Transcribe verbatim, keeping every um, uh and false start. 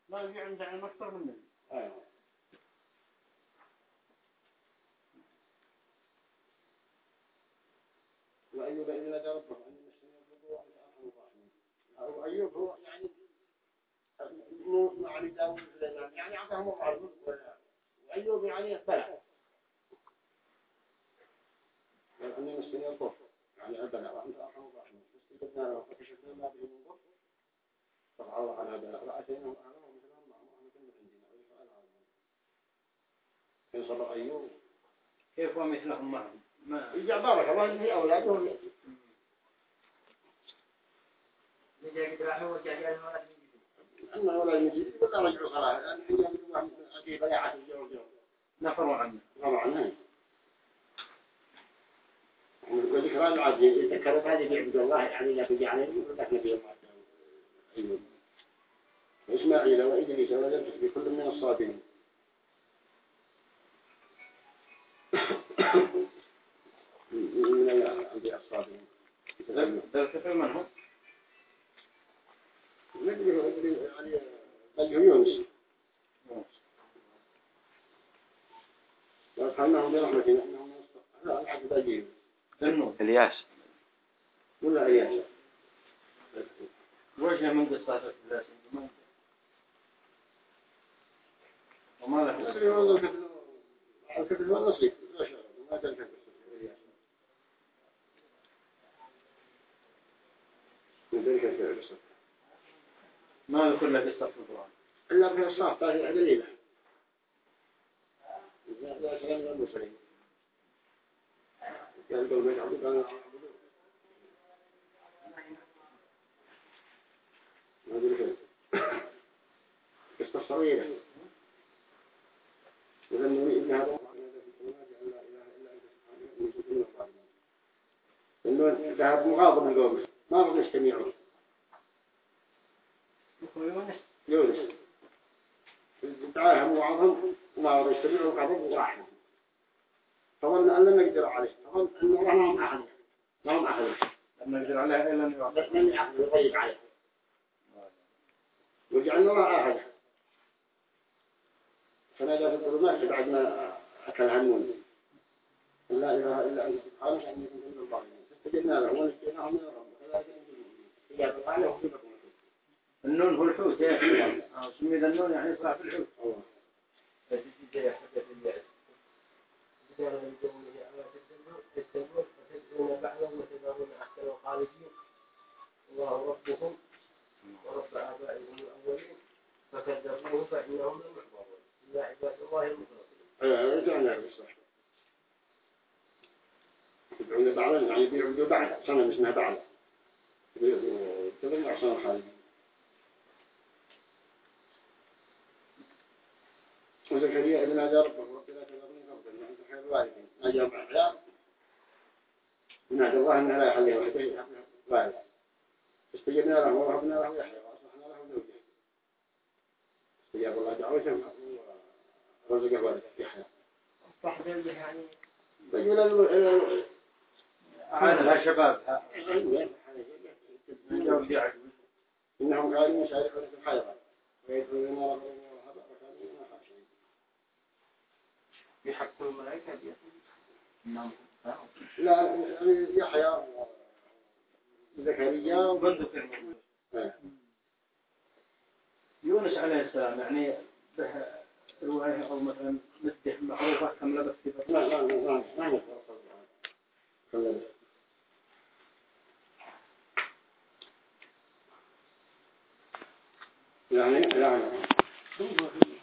ما يجي عندنا أكثر منه. أيوة. وأيوب إذ نادى ربه أن المسلمين يطلبوا وأنت أرحم الراحمين. أو أيوب هو يعني مو مع داوود سليمان يعني أعطاهم الله الرزق وأيوب يعني بلى أن المسلمين يطلبوا يعني أبلى وأنت أرحم الراحمين. فاستجبنا له فكشفنا ما به من ضر فعوض عن هذا وأتيناهم أهلهم مثلهم معهم أهل كل عندنا ويسأل عنهم. إن صبر أيوب كيف هو مثلهم معهم؟ ما يجع بارك الله في أولادهم. نجي راح هو جاي الولد أما ولا يجي ولا رجع صلاة لأن حين يقولون أجي بيعة الجو نفروا عنه. نفروا عنه. وذكرى العظيم ذكرت هذه بيعبد الله يعني لا تجي عليه ولا نبي الله. أيوب وإسماعيل وإدريس ويونس بكل من الصابرين. من الأنبياء الصابرين. ذكر من هم؟ ندري يعني بل يونس. وأدخلناهم برحمتنا إنهم لا العبد أجيب. الياس. ولا إياس. وجه من قصة الثلاث وما له ندري والله الكفل والنصيب لا شيء ما تنفع. ندري كيف يعرف. ما يقول لك استغفر إلا في الصلاة هذه دليلة. لا كلام المسلمين. كان دول ما يعبدون كانوا يعبدون. ما أدري كيف. قصة صغيرة. إذا نريد أن هذا لا إله إلا أنت سبحانك إنه ذهب مغاضب القوم ما رضي يستمعون. يونس يونس دعاهم وعظهم ما رضي يستمعون غضب وراحهم. فظن أن لم يقدر عليه. فظن أنه ما هم أحد ما هم أحد لم يقدر عليها إلا أن يعطي من يعقل يضيق عليه. وجعلنا الله أحد. فنادى في الظلمات بعد ما أكل همون لا إله إلا أنت سبحانك إني كنت من الظالمين. فاستجبنا له ونجيناه من الغم فذلك إجابة عليه وخيبة النون هو الحوت يا أخي. سمي ذا النون يعني يطلع في الحوت. الله. فتجد حدث اليأس. كان من جمله أما تستمعون فتدعون بعضهم وتذرون أحسن الخالقين الله ربكم ورب آبائكم الأولين فكذبوه فإنهم لم يحضرون إلا عباد الله المخلصين. رجعنا بالصح. يدعون بعضا يعني بيعبدوا بعض صنم اسمها بعض. تبين أحسن الخالقين. وزكريا إذ نادى ربه رب لا تذرني فردا وأنت خير الوارثين. نادى مع العيال ونادى الله أنه لا يخليه وحده وارث. استجبنا له ووهبنا له يحيى وأصلحنا له زوجه. استجاب الله دعوته ورزقه ولده يحيى. أصبح زوجه يعني رجل عادها شباب. إنهم كانوا يسارعون في الخيرات ويدعون ربهم وهبا وكانوا من الخاشعين. يحكوا الملائكة نعم. لا يحيى زكريا وذكر يونس عليه السلام يعني به رواية أو مثلا مده معروفة كم لبث في لا لا لا لا لا يعني يعني